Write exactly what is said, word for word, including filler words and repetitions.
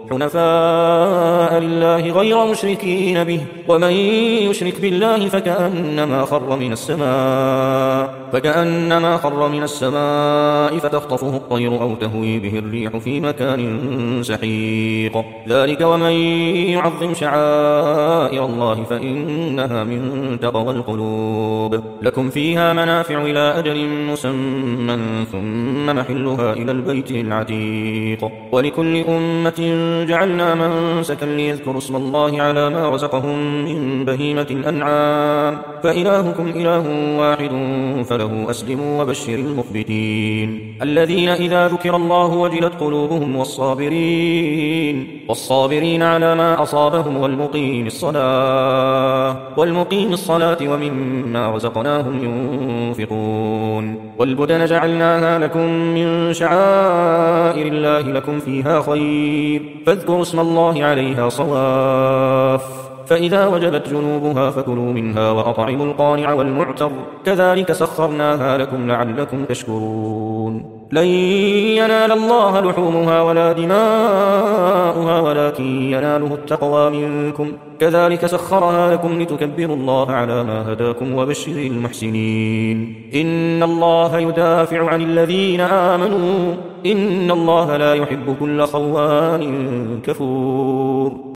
حنفاء لله غير مشركين به ومن يشرك بالله فكأنما خر من السماء فكأنما خر من السماء فتخطفه الطير أو تهوي به الريح في مكان سحيق ذلك ومن يعظم شعائر الله فإنها من تقوى القلوب لكم فيها منافع إلى أجل مسمى ثم محلها إلى البيت العتيق ولكل أمة جعلنا منسكا ليذكروا اسم الله على ما رزقهم من بهيمة الأنعام فإلهكم إله واحد فله أسلموا وبشر المخبتين الذين إذا ذكر الله وجلت قلوبهم والصابرين والصابرين على ما أصابهم والمقيم الصلاة والمقيم الصلاة ومما رزقناهم ينفقون والبدن جعلناها لكم من شعائر الله لكم فيها خير فاذكروا اسم الله عليها صواف فإذا وجبت جنوبها فكلوا منها وأطعموا القانع والمعتر كذلك سخرناها لكم لعلكم تشكرون لن ينال الله لحومها ولا دماؤها ولكن يناله التقوى منكم كذلك سخرها لكم لتكبروا الله على ما هداكم وبشر المحسنين إن الله يدافع عن الذين آمنوا إن الله لا يحب كل خوان كفور